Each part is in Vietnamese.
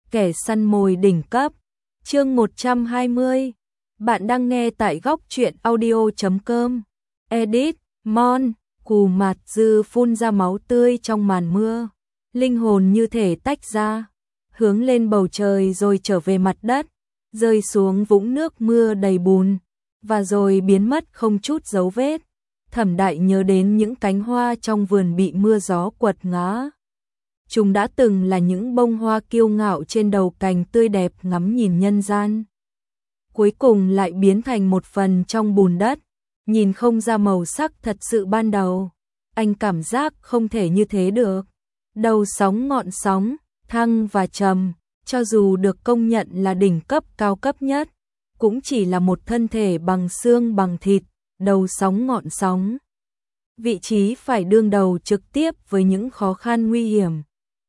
Kẻ săn mồi đỉnh cấp. Chương 120. Bạn đang nghe tại góc truyện audio.com. Edit, Mon, Cù Mạt Dư phun ra máu tươi trong màn mưa. Linh hồn như thể tách ra, hướng lên bầu trời rồi trở về mặt đất, rơi xuống vũng nước mưa đầy bùn, và rồi biến mất không chút dấu vết. Thẩm Đại nhớ đến những cánh hoa trong vườn bị mưa gió quật ngã. Chúng đã từng là những bông hoa kiêu ngạo trên đầu cành tươi đẹp ngắm nhìn nhân gian. Cuối cùng lại biến thành một phần trong bùn đất, nhìn không ra màu sắc thật sự ban đầu. Anh cảm giác không thể như thế được. Đầu sóng ngọn sóng, thăng và trầm, cho dù được công nhận là đỉnh cấp cao cấp nhất, cũng chỉ là một thân thể bằng xương bằng thịt, đầu sóng ngọn sóng. Vị trí phải đương đầu trực tiếp với những khó khăn nguy hiểm.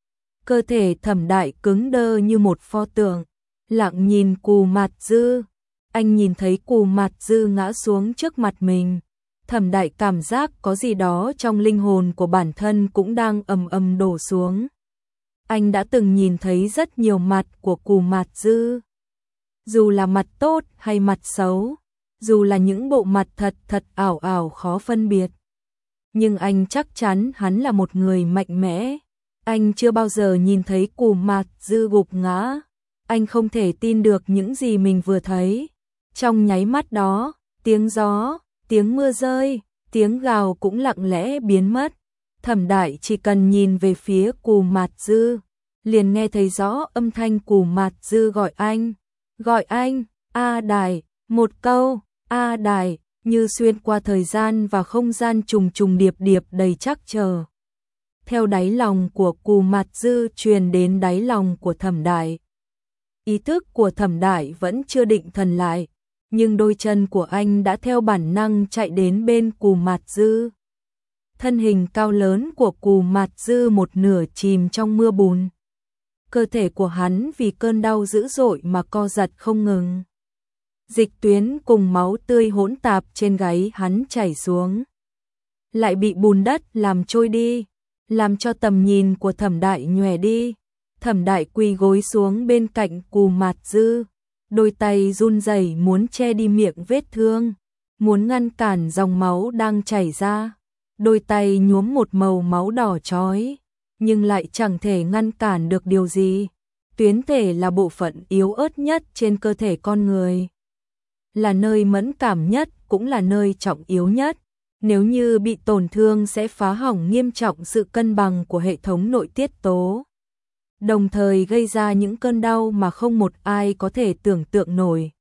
Cơ thể Thẩm Đại cứng đơ như một pho tượng, lặng nhìn Cù Mạt Dư. Anh nhìn thấy Cù Mạt Dư ngã xuống trước mặt mình. Thẩm Đại cảm giác có gì đó trong linh hồn của bản thân cũng đang ầm ầm đổ xuống. Anh đã từng nhìn thấy rất nhiều mặt của Cù Mạt Dư. Dù là mặt tốt hay mặt xấu, dù là những bộ mặt thật ảo ảo khó phân biệt. Nhưng anh chắc chắn hắn là một người mạnh mẽ. Anh chưa bao giờ nhìn thấy Cù Mạt Dư gục ngã. Anh không thể tin được những gì mình vừa thấy. Trong nháy mắt đó, tiếng gió, tiếng mưa rơi, tiếng gào cũng lặng lẽ biến mất. Thẩm Đại chỉ cần nhìn về phía Cù Mạt Dư, liền nghe thấy rõ âm thanh Cù Mạt Dư gọi anh. Gọi anh, A Đại, một câu, A Đại, như xuyên qua thời gian và không gian trùng trùng điệp điệp đầy trắc trở. Theo đáy lòng của Cù Mạt Dư truyền đến đáy lòng của Thẩm Đại. Ý thức của Thẩm Đại vẫn chưa định thần lại, nhưng đôi chân của anh đã theo bản năng chạy đến bên Cù Mạt Dư. Thân hình cao lớn của Cù Mạt Dư một nửa chìm trong mưa bùn. Cơ thể của hắn vì cơn đau dữ dội mà co giật không ngừng. Dịch tuyến cùng máu tươi hỗn tạp trên gáy hắn chảy xuống, lại bị bùn đất làm trôi đi, làm cho tầm nhìn của Thẩm Đại nhòe đi. Thẩm Đại quỳ gối xuống bên cạnh Cù Mạt Dư, đôi tay run rẩy muốn che đi miệng vết thương, muốn ngăn cản dòng máu đang chảy ra. Đôi tay nhuốm một màu máu đỏ chói, nhưng lại chẳng thể ngăn cản được điều gì. Tuyến thể là bộ phận yếu ớt nhất trên cơ thể con người, là nơi mẫn cảm nhất, cũng là nơi trọng yếu nhất. Nếu như bị tổn thương sẽ phá hỏng nghiêm trọng sự cân bằng của hệ thống nội tiết tố, đồng thời gây ra những cơn đau mà không một ai có thể tưởng tượng nổi.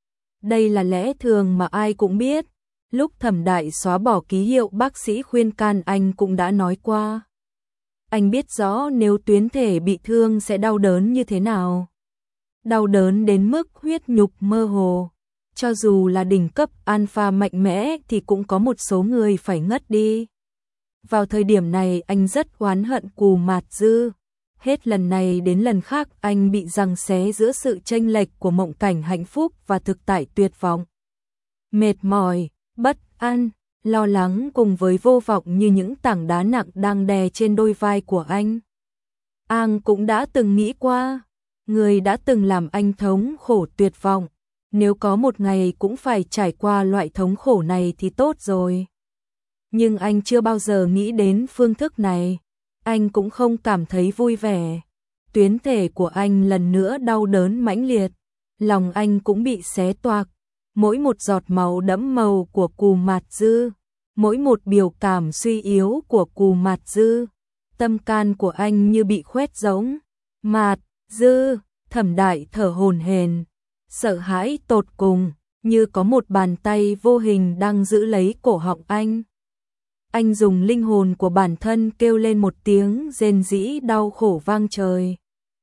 Đây là lẽ thường mà ai cũng biết. Lúc Thẩm Đại xóa bỏ ký hiệu bác sĩ khuyên can anh cũng đã nói qua. Anh biết rõ nếu tuyến thể bị thương sẽ đau đớn như thế nào. Đau đớn đến mức huyết nhục mơ hồ. Cho dù là đỉnh cấp alpha mạnh mẽ thì cũng có một số người phải ngất đi. Vào thời điểm này anh rất oán hận Cù Mạt Dư. Hết lần này đến lần khác anh bị giằng xé giữa sự chênh lệch của mộng cảnh hạnh phúc và thực tại tuyệt vọng. Mệt mỏi, bất an, lo lắng cùng với vô vọng như những tảng đá nặng đang đè trên đôi vai của anh. Anh cũng đã từng nghĩ qua, người đã từng làm anh thống khổ tuyệt vọng. Nếu có một ngày cũng phải trải qua loại thống khổ này thì tốt rồi. Nhưng anh chưa bao giờ nghĩ đến phương thức này. Anh cũng không cảm thấy vui vẻ. Tuyến thể của anh lần nữa đau đớn mãnh liệt. Lòng anh cũng bị xé toạc. Mỗi một giọt máu đẫm màu của Cù Mạt Dư, mỗi một biểu cảm suy yếu của Cù Mạt Dư, tâm can của anh như bị khoét rỗng. Mạt Dư, Thẩm Đại thở hổn hển, sợ hãi tột cùng, như có một bàn tay vô hình đang giữ lấy cổ họng anh. Anh dùng linh hồn của bản thân kêu lên một tiếng rên rỉ đau khổ vang trời.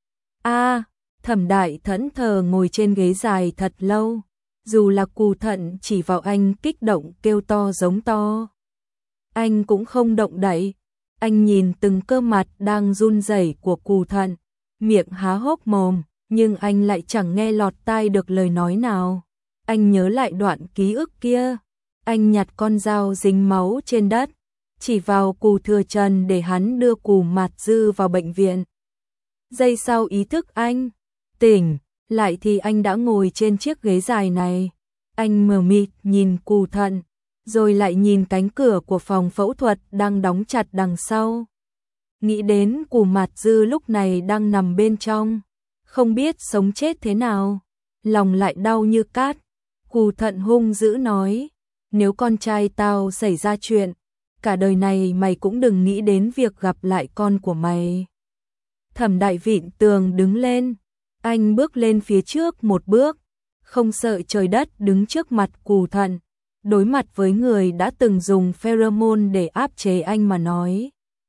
A, Thẩm Đại thẫn thờ ngồi trên ghế dài thật lâu. Dù là Cù Thận chỉ vào anh kích động kêu to giống to, anh cũng không động đậy. Anh nhìn từng cơ mặt đang run rẩy của Cù Thận, miệng há hốc mồm, nhưng anh lại chẳng nghe lọt tai được lời nói nào. Anh nhớ lại đoạn ký ức kia. Anh nhặt con dao dính máu trên đất, chỉ vào Cù Thừa Trần để hắn đưa Cù Mạt Dư vào bệnh viện. Giây sau ý thức anh, tỉnh lại thì anh đã ngồi trên chiếc ghế dài này. Anh mờ mịt nhìn Cù Thận, rồi lại nhìn cánh cửa của phòng phẫu thuật đang đóng chặt đằng sau. Nghĩ đến Cù Mạt Dư lúc này đang nằm bên trong, không biết sống chết thế nào, lòng lại đau như cát. Cù Thận hung dữ nói, nếu con trai tao xảy ra chuyện, cả đời này mày cũng đừng nghĩ đến việc gặp lại con của mày. Thẩm Đại vịn tường đứng lên, anh bước lên phía trước một bước, không sợ trời đất đứng trước mặt Cù Thận, đối mặt với người đã từng dùng pheromone để áp chế anh mà nói.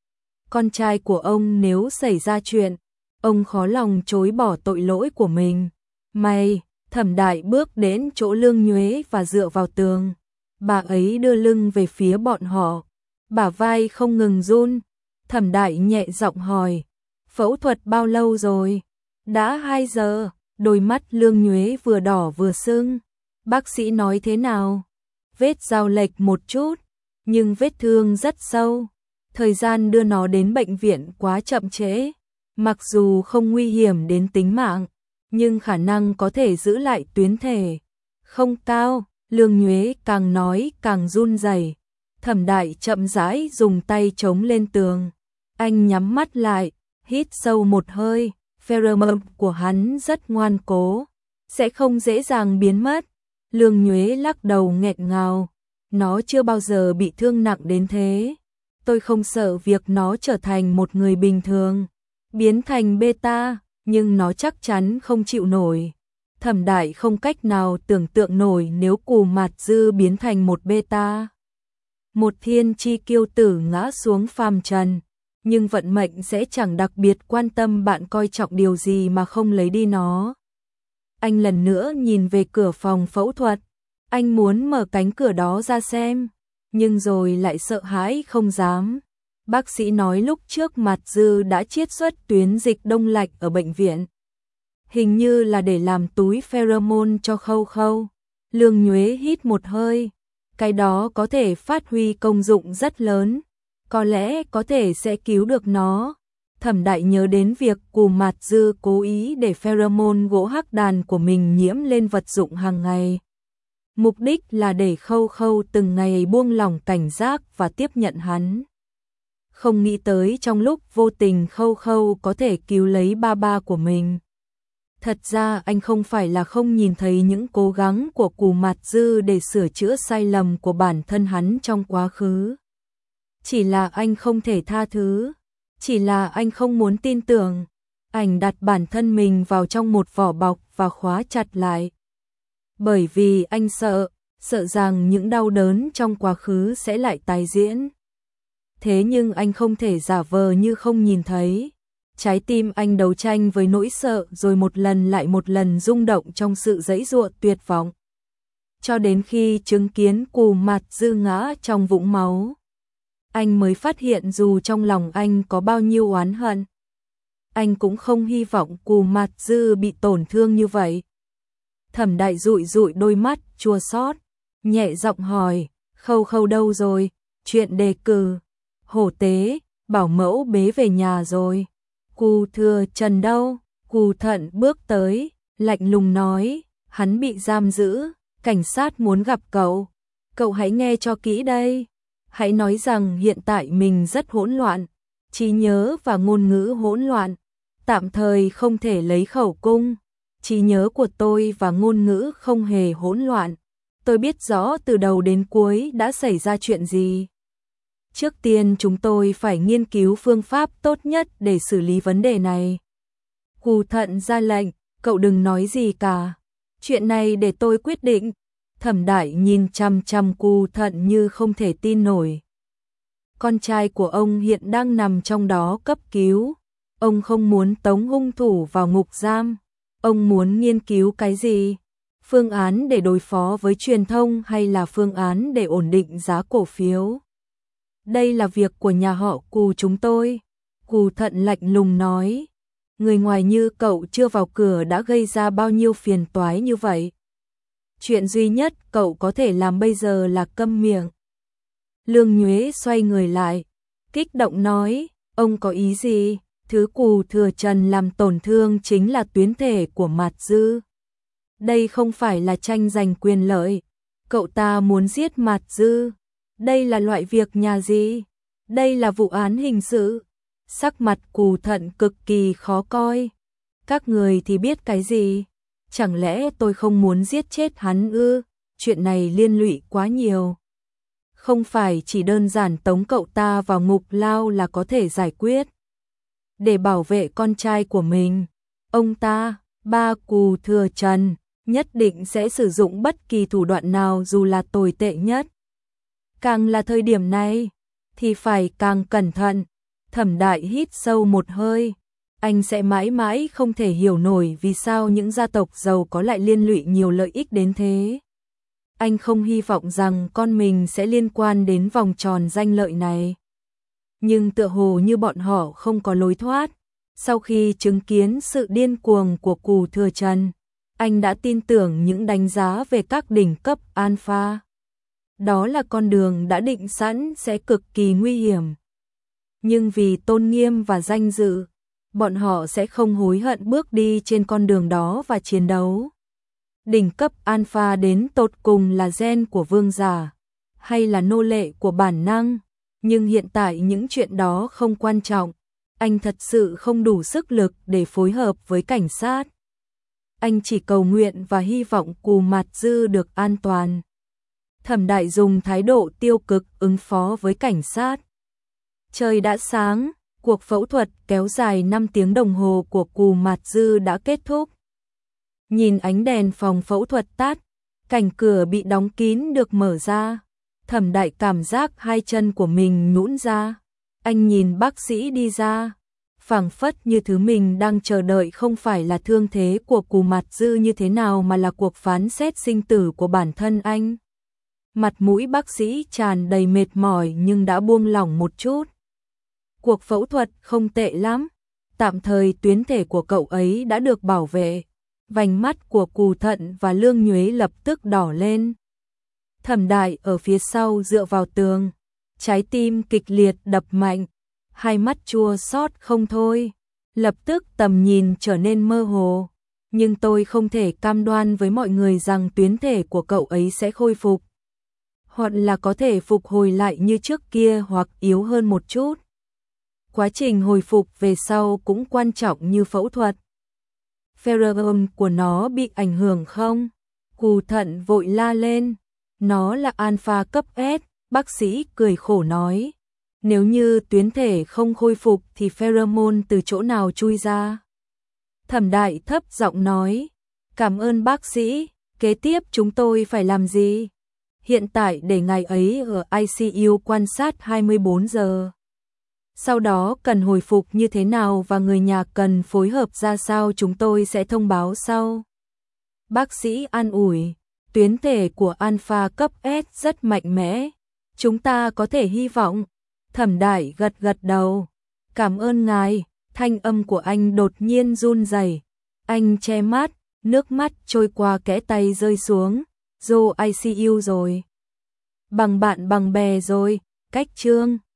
Con trai của ông nếu xảy ra chuyện, ông khó lòng chối bỏ tội lỗi của mình. Mày, Thẩm Đại bước đến chỗ Lương Nhuế và dựa vào tường. Bà ấy đưa lưng về phía bọn họ, bả vai không ngừng run. Thẩm Đại nhẹ giọng hỏi, phẫu thuật bao lâu rồi? Đã 2 giờ, đôi mắt Lương Nhuế vừa đỏ vừa sưng. Bác sĩ nói thế nào? Vết dao lệch một chút, nhưng vết thương rất sâu. Thời gian đưa nó đến bệnh viện quá chậm trễ. Mặc dù không nguy hiểm đến tính mạng, nhưng khả năng có thể giữ lại tuyến thể không cao. Lương Nhuế càng nói càng run rẩy. Thẩm Đại chậm rãi dùng tay chống lên tường. Anh nhắm mắt lại, hít sâu một hơi. Pheromone của hắn rất ngoan cố, sẽ không dễ dàng biến mất. Lương Nhuế lắc đầu nghẹn ngào, nó chưa bao giờ bị thương nặng đến thế. Tôi không sợ việc nó trở thành một người bình thường, biến thành beta, nhưng nó chắc chắn không chịu nổi. Thẩm Đại không cách nào tưởng tượng nổi nếu Cù Mạt Dư biến thành một beta. Một thiên chi kiêu tử ngã xuống phàm trần, nhưng vận mệnh sẽ chẳng đặc biệt quan tâm bạn coi trọng điều gì mà không lấy đi nó. Anh lần nữa nhìn về cửa phòng phẫu thuật, anh muốn mở cánh cửa đó ra xem, nhưng rồi lại sợ hãi không dám. Bác sĩ nói lúc trước Mạt Dư đã chiết xuất tuyến dịch đông lạnh ở bệnh viện. Hình như là để làm túi pheromone cho Khâu Khâu. Lương Nhuế hít một hơi, cái đó có thể phát huy công dụng rất lớn, có lẽ có thể sẽ cứu được nó. Thẩm Đại nhớ đến việc Cù Mạt Dư cố ý để pheromone gỗ hắc đàn của mình nhiễm lên vật dụng hàng ngày. Mục đích là để Khâu Khâu từng ngày buông lỏng cảnh giác và tiếp nhận hắn. Không nghĩ tới trong lúc vô tình Khâu Khâu có thể cứu lấy ba của mình. Thật ra anh không phải là không nhìn thấy những cố gắng của Cù Mạt Dư để sửa chữa sai lầm của bản thân hắn trong quá khứ. Chỉ là anh không thể tha thứ, chỉ là anh không muốn tin tưởng. Anh đặt bản thân mình vào trong một vỏ bọc và khóa chặt lại. Bởi vì anh sợ rằng những đau đớn trong quá khứ sẽ lại tái diễn. Thế nhưng anh không thể giả vờ như không nhìn thấy. Trái tim anh đấu tranh với nỗi sợ rồi một lần lại một lần rung động trong sự giãy giụa tuyệt vọng. Cho đến khi chứng kiến Cù Mạt Dư ngã trong vũng máu, anh mới phát hiện dù trong lòng anh có bao nhiêu oán hận, anh cũng không hy vọng Cù Mạt Dư bị tổn thương như vậy. Thẩm Đại dụi dụi đôi mắt chua xót, nhẹ giọng hỏi, Khâu Khâu đâu rồi? Chuyện đề cử, hổ tế, bảo mẫu bế về nhà rồi. Cù Thừa Trần đâu? Cù Thận bước tới, lạnh lùng nói, hắn bị giam giữ, cảnh sát muốn gặp cậu. Cậu hãy nghe cho kỹ đây. Hãy nói rằng hiện tại mình rất hỗn loạn, trí nhớ và ngôn ngữ hỗn loạn, tạm thời không thể lấy khẩu cung. Trí nhớ của tôi và ngôn ngữ không hề hỗn loạn. Tôi biết rõ từ đầu đến cuối đã xảy ra chuyện gì. Trước tiên chúng tôi phải nghiên cứu phương pháp tốt nhất để xử lý vấn đề này. Cù Thận ra lệnh, cậu đừng nói gì cả. Chuyện này để tôi quyết định. Thẩm Đại nhìn chằm chằm Cù Thận như không thể tin nổi. Con trai của ông hiện đang nằm trong đó cấp cứu. Ông không muốn tống hung thủ vào ngục giam. Ông muốn nghiên cứu cái gì? Phương án để đối phó với truyền thông hay là phương án để ổn định giá cổ phiếu? Đây là việc của nhà họ Cù chúng tôi. Cù Thận lạnh lùng nói. Người ngoài như cậu chưa vào cửa đã gây ra bao nhiêu phiền toái như vậy. Chuyện duy nhất cậu có thể làm bây giờ là câm miệng. Lương Nhuế xoay người lại, kích động nói, ông có ý gì? Thứ Cù Thừa Trần làm tổn thương chính là tuyến thể của Mạt Dư. Đây không phải là tranh giành quyền lợi. Cậu ta muốn giết Mạt Dư. Đây là loại việc nhà gì? Đây là vụ án hình sự. Sắc mặt Cù Thận cực kỳ khó coi. Các người thì biết cái gì? Chẳng lẽ tôi không muốn giết chết hắn ư? Chuyện này liên lụy quá nhiều. Không phải chỉ đơn giản tống cậu ta vào ngục lao là có thể giải quyết. Để bảo vệ con trai của mình, ông ta, ba Cù Thừa Trần, nhất định sẽ sử dụng bất kỳ thủ đoạn nào dù là tồi tệ nhất. Càng là thời điểm này, thì phải càng cẩn thận. Thẩm Đại hít sâu một hơi. Anh sẽ mãi mãi không thể hiểu nổi vì sao những gia tộc giàu có lại liên lụy nhiều lợi ích đến thế. Anh không hy vọng rằng con mình sẽ liên quan đến vòng tròn danh lợi này. Nhưng tựa hồ như bọn họ không có lối thoát. Sau khi chứng kiến sự điên cuồng của Cù Thừa Trần, anh đã tin tưởng những đánh giá về các đỉnh cấp alpha. Đó là con đường đã định sẵn sẽ cực kỳ nguy hiểm. Nhưng vì tôn nghiêm và danh dự, bọn họ sẽ không hối hận bước đi trên con đường đó và chiến đấu. Đỉnh cấp alpha đến tột cùng là gen của vương giả, hay là nô lệ của bản năng, nhưng hiện tại những chuyện đó không quan trọng. Anh thật sự không đủ sức lực để phối hợp với cảnh sát. Anh chỉ cầu nguyện và hy vọng Cù Mạt Dư được an toàn. Thẩm Đại dùng thái độ tiêu cực ứng phó với cảnh sát. Trời đã sáng, cuộc phẫu thuật kéo dài 5 tiếng đồng hồ của Cù Mạt Dư đã kết thúc. Nhìn ánh đèn phòng phẫu thuật tắt, cảnh cửa bị đóng kín được mở ra. Thẩm Đại cảm giác hai chân của mình nhũn ra. Anh nhìn bác sĩ đi ra, phảng phất như thứ mình đang chờ đợi không phải là thương thế của Cù Mạt Dư như thế nào mà là cuộc phán xét sinh tử của bản thân anh. Mặt mũi bác sĩ tràn đầy mệt mỏi nhưng đã buông lỏng một chút. Cuộc phẫu thuật không tệ lắm, tạm thời tuyến thể của cậu ấy đã được bảo vệ. Vành mắt của Cù Thận và Lương Nhuế lập tức đỏ lên. Thẩm Đại ở phía sau dựa vào tường, trái tim kịch liệt đập mạnh, hai mắt chua xót không thôi. Lập tức tầm nhìn trở nên mơ hồ. Nhưng tôi không thể cam đoan với mọi người rằng tuyến thể của cậu ấy sẽ khôi phục. Hoặc là có thể phục hồi lại như trước kia hoặc yếu hơn một chút. Quá trình hồi phục về sau cũng quan trọng như phẫu thuật. Pheromone của nó bị ảnh hưởng không? Cù Thận vội la lên. Nó là alpha cấp S, bác sĩ cười khổ nói. Nếu như tuyến thể không khôi phục thì pheromone từ chỗ nào chui ra? Thẩm Đại thấp giọng nói. Cảm ơn bác sĩ, kế tiếp chúng tôi phải làm gì? Hiện tại để ngài ấy ở ICU quan sát 24 giờ. Sau đó cần hồi phục như thế nào và người nhà cần phối hợp ra sao chúng tôi sẽ thông báo sau. Bác sĩ an ủi, tuyến thể của alpha cấp S rất mạnh mẽ. Chúng ta có thể hy vọng. Thẩm Đại gật gật đầu. Cảm ơn ngài, thanh âm của anh đột nhiên run rẩy. Anh che mắt, nước mắt trôi qua kẽ tay rơi xuống. Vô ICU rồi. Bằng bạn bằng bè rồi, cách chương.